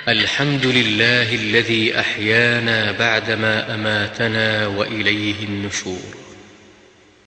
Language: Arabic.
الحمد لله الذي أحيانا بعدما أماتنا وإليه النشور.